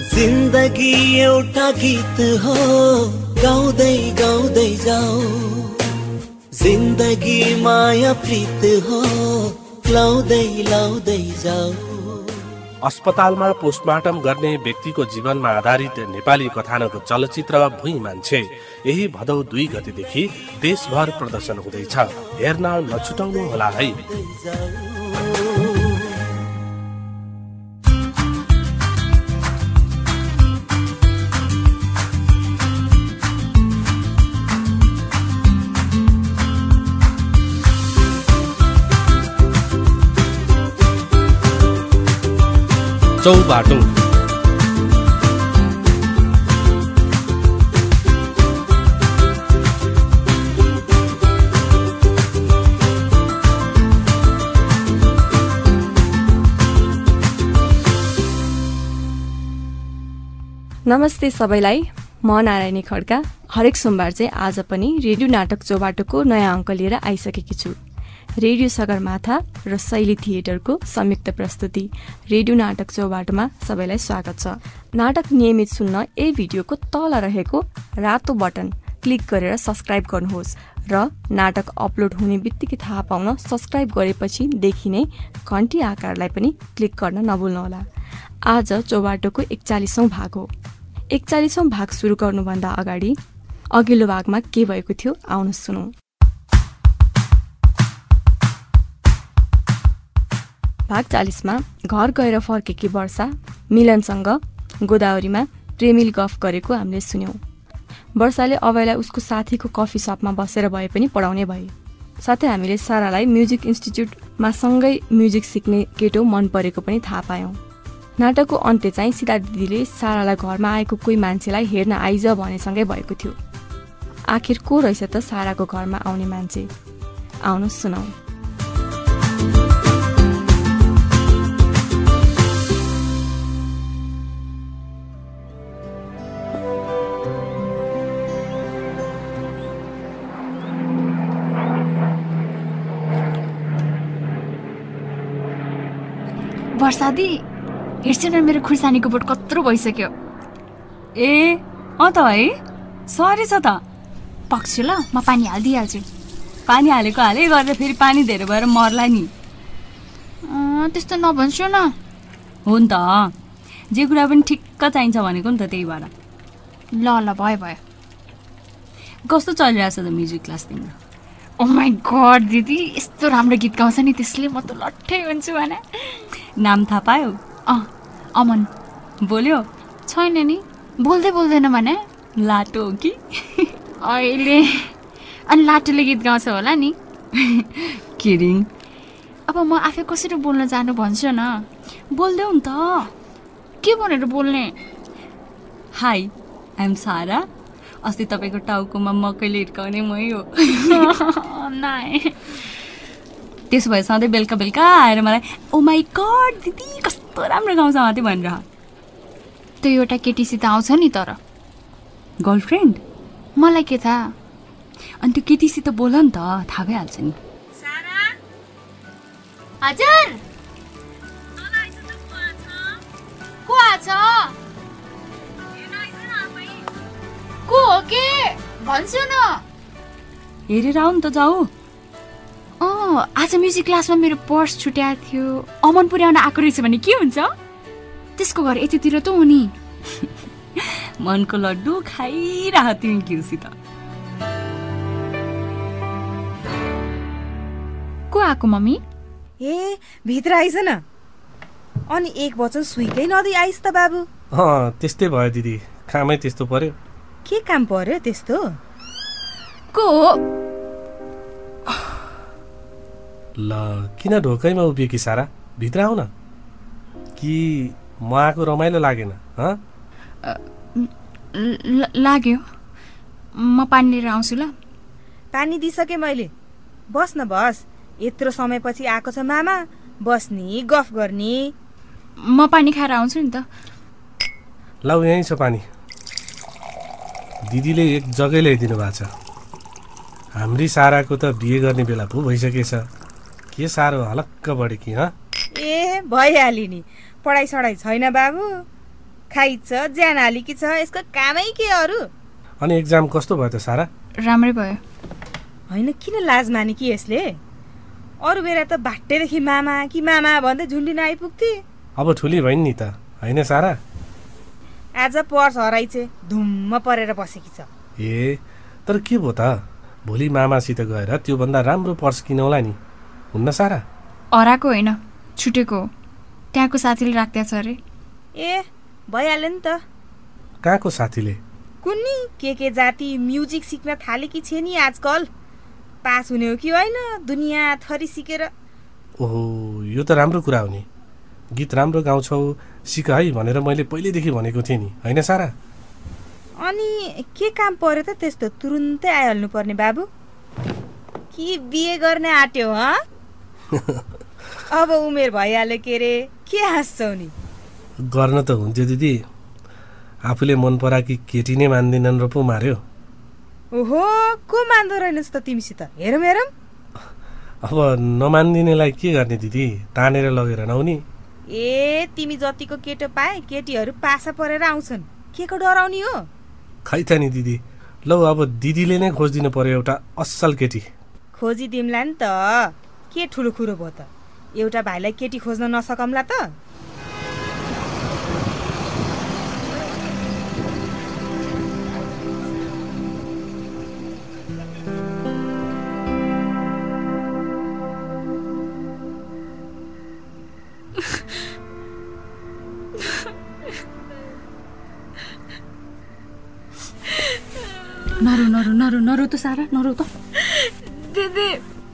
जिन्दगी एउटा गीत हो गाउँदै गाउँदै जाऊ जिन्दगी माया प्रीत हो लाउँदै लाउँदै जाऊ। अस्पतालमा पोस्टमार्टम गर्ने व्यक्तिको जीवनमा आधारित नेपाली कथानक चलचित्र भुइँ मान्छे यही भदौ 2 गतेदेखि देशभर प्रदर्शन हुँदैछ। हेर्न नछुटाउनु होला है। चौबाटो नमस्ते सबैलाई, म नारायणी खड्का। हरेक सोमबार चाहिँ आज पनि रेडियो नाटक चौबाटोको नयाँ अङ्क लिएर आइसकेकी छु। रेडियो सगरमाथा र शैली थिएटरको संयुक्त प्रस्तुति रेडियो नाटक चौबाटोमा सबैलाई स्वागत छ। नाटक नियमित सुन्न यही भिडियोको तल रहेको रातो बटन क्लिक गरेर सब्स्क्राइब गर्नुहोस् र नाटक अपलोड हुने बित्तिकै थाहा पाउन सब्स्क्राइब गरेपछि देखिने घण्टी आकारलाई पनि क्लिक गर्न नभुल्नुहोला। आज चौबाटोको 41औं भाग हो। 41औं भाग सुरु गर्नुभन्दा अगाडि अघिल्लो भागमा के भएको थियो आउनुहोस् सुनौं। भाग 40 मा घर गएर फर्केकी वर्षा मिलनसँग गोदावरीमा प्रेमिल गफ गरेको हामीले सुन्यौं। वर्षाले अभयलाई उसको साथीको कफी सपमा बसेर भए पनि पढाउने भए। साथै हामीले सारालाई म्युजिक इन्स्टिच्युटमा सँगै म्युजिक सिक्ने केटो मन परेको पनि थाहा पायौं। नाटकको अन्त्य चाहिँ सीता दिदीले सारालाई घरमा आएको कोही मान्छेलाई हेर्न आइज भनेसँगै भएको थियो। आखिर को रहेछ त साराको घरमा आउने मान्छे? आउनुहोस् सुनौ। वर्षादी हेर्छ न, मेरो खुर्सानीको बोट कत्रो भइसक्यो। ए अँ त है, सरी छ त। पक्छु ल, म पानी हालिदिइहाल्छु। पानी हालेको हाले गरेर फेरि पानी धेरै भएर मर्ला नि। त्यस्तो नभन्छु न। हो नि त, जे कुरा पनि ठिक्क चाहिन्छ भनेको नि त, त्यही भएर। ल ल, भयो भयो। कस्तो चलिरहेछ त म्युजिक क्लास तिम्रो? ओ माई गड दिदी, यस्तो राम्रो गीत गाउँछ नि, त्यसले म त लट्ठै हुन्छु भने। नाम थाहा पायो? अमन। बोल्यो? छैन नि, बोल्दै बोल्दैन भने। लाटो हो कि? अहिले अनि लाटोले गीत गाउँछ होला नि। किडिङ। अब म आफै कसरी बोल्न जानु भन्छ न। बोल्देऊ नि त। के भनेर बोल्ने? हाई, आइ एम सारा। अस्ति तपाईँको टाउकोमा मकैले हिर्काउने मै हो। नाइ। त्यसो भए सधैँ बेलुका बेलुका आएर मलाई ओ माई गड दिदी कस्तो राम्रो गाउँछ माथि भनेर। त्यो एउटा केटीसित आउँछ नि, तर गर्लफ्रेन्ड? मलाई के थाहा। अनि त्यो केटीसित बोल नि त, थाहा भइहाल्छ नि। हजुर को आछ? को हो के भन्छु न। हेरेर आऊ नि त, जाऊ। आज म्युजिक क्लासमा मेरो पर्स छुट्याएको थियो। अमन पुर्याउन आएको रहेछ भने के हुन्छ? त्यसको घर यतितिर त हो नि। मनको लड्डु खाइरह तिमी घिउसित। को आएको मम्मी? ए भित्र आइज न। अनि एक वचन सुइकै नदिई आइस त बाबु। त्यस्तै भयो दिदी, कामै त्यस्तो पर्यो। के काम पर्यो त्यस्तो? को हो? ल किन ढोकैमा उभियो कि सारा? भित्र आऊ न। कि म आएको रमाइलो लागेन? लाग्यो। म पानी लिएर आउँछु ल। पानी दिइसके मैले। बस न बस, यत्रो समयपछि आएको छ मामा, बस्नी गफ गर्ने। म पानी खाएर आउँछु नि त। ल यहीँ छ पानी। दिदीले एक जग्गै ल्याइदिनु भएको छ। हाम्री साराको त बिहे गर्ने बेला पो भइसकेछ। के सारो हलक्क बढ्यो कि? ए भइहाल्यो नि, पढाइ सढाइ छैन बाबु। खाइछ ज्यान हालेकी छ, यसको कामै के अरू? अनि एक्जाम कस्तो भयो त सारा? राम्रै भयो। होइन, किन लाज माने कि यसले? अरू बेला त भाट्टेदेखि मामा कि मामा भन्दै झुन्डिन आइपुग्थे। अब ठुली भइन् नि त, होइन सारा? आज पर्स हराइछे, धुम्म परेर बसेकी छ। ए तर के भयो त? भोलि मामासित गएर त्योभन्दा राम्रो पर्स किनौला नि, हुन्न सारा? हराएको होइन, छुटेको हो। त्यहाँको साथीले राख्दैछ अरे। ए भइहाल्यो नि त। कहाँको साथीले? कुन्नी के जाति म्युजिक सिक्न थालेकी छे नि आजकल। पास हुने हो कि होइन, दुनियाँ थरी सिकेर। ओहो, यो त राम्रो कुरा हो नि। गीत राम्रो गाउँछौ, सिक है भनेर मैले पहिल्यैदेखि भनेको थिएँ नि, होइन सारा? अनि के काम पर्यो त त्यस्तो तुरुन्तै आइहाल्नु पर्ने बाबु? कि बिहे गर्ने आँट्यो ह? अब उमेर भइहाल्यो के रे, के हाँस्छौ नि? गर्न त हुन्थ्यो दिदी, आफूले मन पराकी केटी नै मान्दिनन् र पो मार्यो। ओहो, को मान्दो रहेनस् त तिमीसित? हेरौँ हेरौँ। अब नमान्दिनेलाई के गर्ने दिदी, तानेर लगेर नहुने। ए तिमी जतिको केटो पाए केटीहरू पासा परेर आउँछन्, के को डराउने हो? खै त नि दिदी, लौ अब दिदीले नै खोजिदिनु पर्यो एउटा असल केटी। खोजिदिउँला नि त, के ठुलो कुरो भयो त? एउटा भाइलाई केटी खोज्न नसकौँला त? नरो त सारा, नरो त। दिदी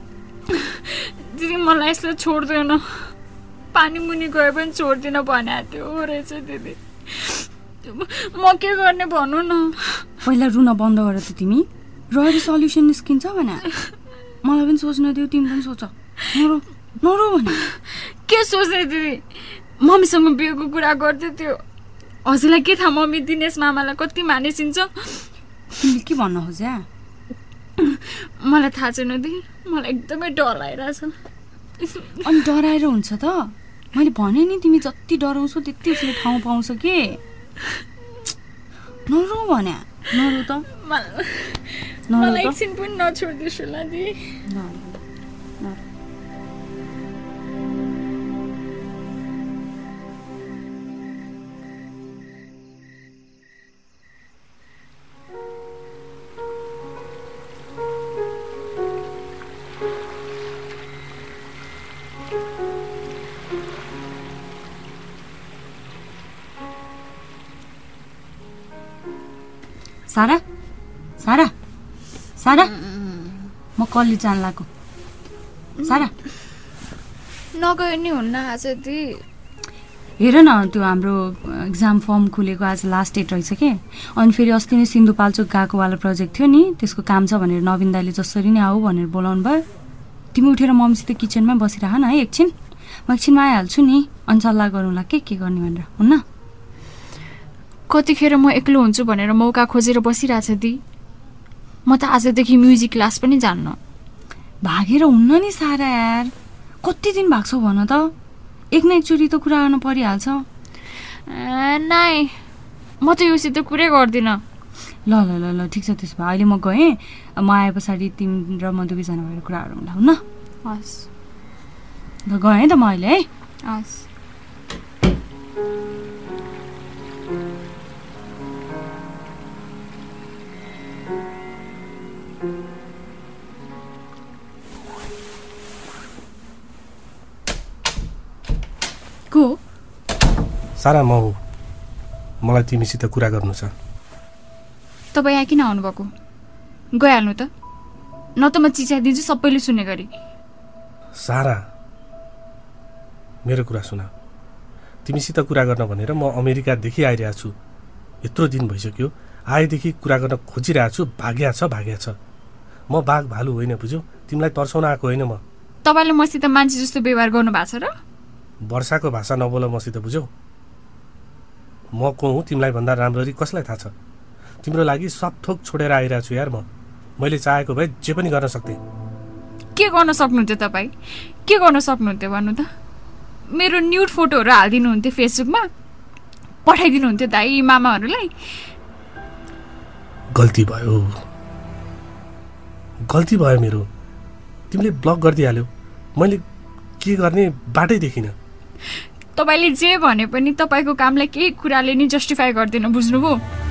मलाई यसले छोड्दैन, पानी मुनि गए पनि छोड्दिन भनेको थियो रहेछ दिदी। म के गर्ने भन्नु न? पहिला रुन बन्द गर त तिमी, रहेर सल्युसन निस्किन्छ भने। मलाई पनि सोच्न दियो, तिमी पनि सोच। नरो भने के सोच्ने दिदी? मम्मीसँग बिहेको कुरा गर्दै थियो। हजुरलाई के थाहा मम्मी दिनेश मामालाई कति मानिसिन्छ? तिमीले के भन्न खोज्या? मलाई थाहा छैन दिदी, मलाई एकदमै डर लागिरहेछ। अनि डराएर हुन्छ त? मैले भने नि तिमी जति डराउँछौ त्यति उसले ठाउँ पाउँछ के। नरो भने नरो त। मलाई एकछिन पनि नछोड्दिस् होला दिदी। सारा सारा सारा म कलेज जान लाग्यो। सारा नगए नि हुन्न आज दी। हेर न, त्यो हाम्रो एक्जाम फर्म खुलेको आज लास्ट डेट रहेछ के। अनि फेरि अस्ति नै सिन्धुपाल्चोक गएकोवाला प्रोजेक्ट थियो नि, त्यसको काम छ भनेर नवीन दाइले जसरी नै आऊ भनेर बोलाउनु भयो। तिमी उठेर मम्मीसित किचनमै बसिरह न है एकछिन, म एकछिनमा आइहाल्छु नि। अनि सल्लाह गरौँला के गर्ने भनेर, हुन्न? कतिखेर म एक्लो हुन्छु भनेर मौका खोजेर बसिरहेछ दी। म त आजदेखि म्युजिक क्लास पनि जान्न। भागेर हुन्न नि सारा यार, कति दिन भाग्छौ भन त? एक न एकचोटि त कुरा गर्न परिहाल्छ। नाइ, म त योसित कुरै गर्दिनँ। ल ल ल ल ठिक छ, त्यसो भए अहिले म गएँ। म आए पछाडि तिमी र म दुवैजना भएर कुरा गरौँला, हुन्न? हस् ल गएँ त म अहिले है। हस्। को? सारा म हो, मलाई तिमीसित कुरा गर्नु छ। तपाईँ यहाँ किन आउनुभएको? गइहाल्नु त, न त म चिच्याइदिन्छु सबैले सुन्ने गरी। सारा मेरो कुरा सुन, तिमीसित कुरा गर्न भनेर म अमेरिकादेखि आइरहेको छु। यत्रो दिन भइसक्यो, आएदेखि कुरा गर्न खोजिरहेको छु, भाग्या छ। म बाघ भालु होइन, बुझ्यौ? तिमीलाई तर्साउन आएको होइन म। तपाईँले मसित मान्छे जस्तो व्यवहार गर्नु भएको छ र? वर्षाको भाषा नबोल मसित, बुझ्यौ? म को हुँ तिमीलाई भन्दा राम्ररी कसलाई थाहा छ? तिम्रो लागि सब थोक छोडेर आइरहेको छु यार म। मैले चाहेको भए जे पनि गर्न सक्थेँ। के गर्न सक्नुहुन्थ्यो तपाईँ? के गर्न सक्नुहुन्थ्यो भन्नु त? मेरो न्युड फोटोहरू हालिदिनुहुन्थ्यो फेसबुकमा, पठाइदिनुहुन्थ्यो दाइ मामाहरूलाई। गल्ती भयो मेरो। तिमीले ब्लक गरिदिइहाल्यौ, मैले के गर्ने बाटै देखिनँ। तपाईँले जे भने पनि तपाईँको कामलाई केही कुराले नि जस्टिफाई गर्दैन, बुझ्नुभयो?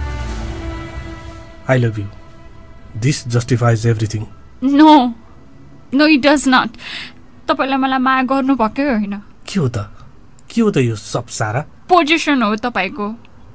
I love you, this justifies everything. No it does not. तपाईँलाई मलाई माया गर्नु भएकै होइन। के हो त यो सब सारा? पोजिसन हो तपाईँको।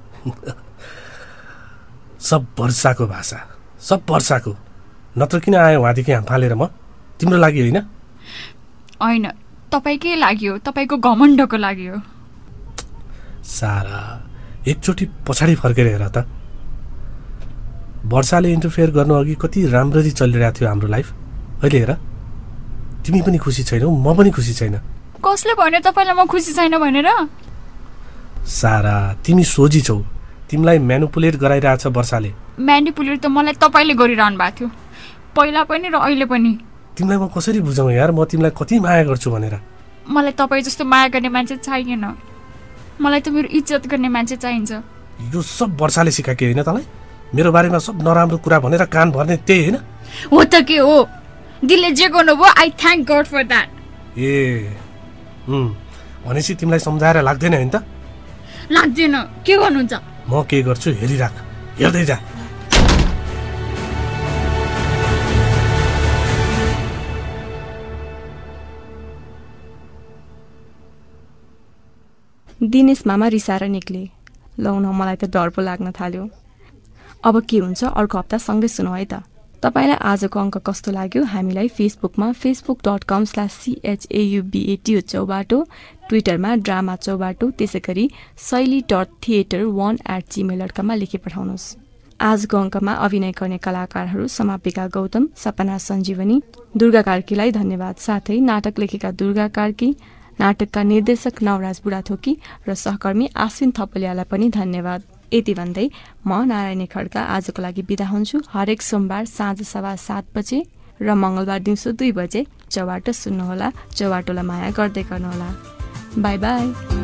सब वर्षाको भाषा, सब वर्षाको। नत्र किन आयो वहाँदेखि हाम फालेर म? तिम्रो लागि होइन? तपाईँकै लागि हो, तपाईँको घमण्डको लागि हो। सारा एकचोटि पछाडि फर्केर हेर त। वर्षाले इन्टरफेयर गर्नु अघि कति राम्ररी चलिरहेको थियो हाम्रो लाइफ। अहिले हेर, तिमी पनि खुसी छैनौ, म पनि खुसी छैन। कसले भन्यो तपाईँलाई म खुसी छैन भनेर? सारा तिमी सोझी छौ, तिमीलाई म्यानिपुलेट गराइरहेछ वर्षाले। म्यानिपुलेट त मलाई तपाईँले गरिरहनु भएको थियो, पहिला पनि र अहिले पनि। तिमीलाई म कसरी बुझाउँ यार, म तिमीलाई कति माया गर्छु भनेर। मलाई तपाईँ जस्तो माया गर्ने मान्छे चाहिएन, मलाई त मेरो इज्जत गर्ने मान्छे चाहिन्छ। यो सब वर्षाले सिकाके होइन तँलाई? मेरो बारेमा सब नराम्रो कुरा भनेर कान भर्ने त्यही होइन? हो त के हो, दिलले जे गर्नुभयो, I thank God for that. भनेपछि तिमीलाई सम्झाएर लाग्दैन होइन त? लाग्दैन, के गर्नुहुन्छ? म के गर्छु हेरिराख, हेर्दै जा। दिनेश मामा रिसाएर निक्ले। लौन मलाई त डर पो लाग्न थाल्यो। अब के हुन्छ अर्को हप्ता सँगै सुनौ है त। तपाईँलाई आजको अङ्क कस्तो लाग्यो हामीलाई फेसबुकमा facebook.com/CHAUBATO चौबाटो, ट्विटरमा ड्रामा चौबाटो, त्यसै गरी शैली.theater1@gmail.com लेखी पठाउनुहोस्। आजको अङ्कमा अभिनय गर्ने कलाकारहरू समापिका गौतम, सपना सञ्जीवनी, दुर्गा कार्कीलाई धन्यवाद। साथै नाटक लेखेका दुर्गा कार्की, नाटकका निर्देशक नवराज बुढाथोकी र सहकर्मी आश्विन थपलियालाई पनि धन्यवाद। यति भन्दै म नारायणी खड्का आजको लागि बिदा हुन्छु। हरेक सोमबार साँझ 7:15 बजे र मङ्गलबार दिउँसो 2 बजे चौबाटो सुन्नुहोला। चौबाटोलाई माया गर्दै गर्नुहोला। Bye by.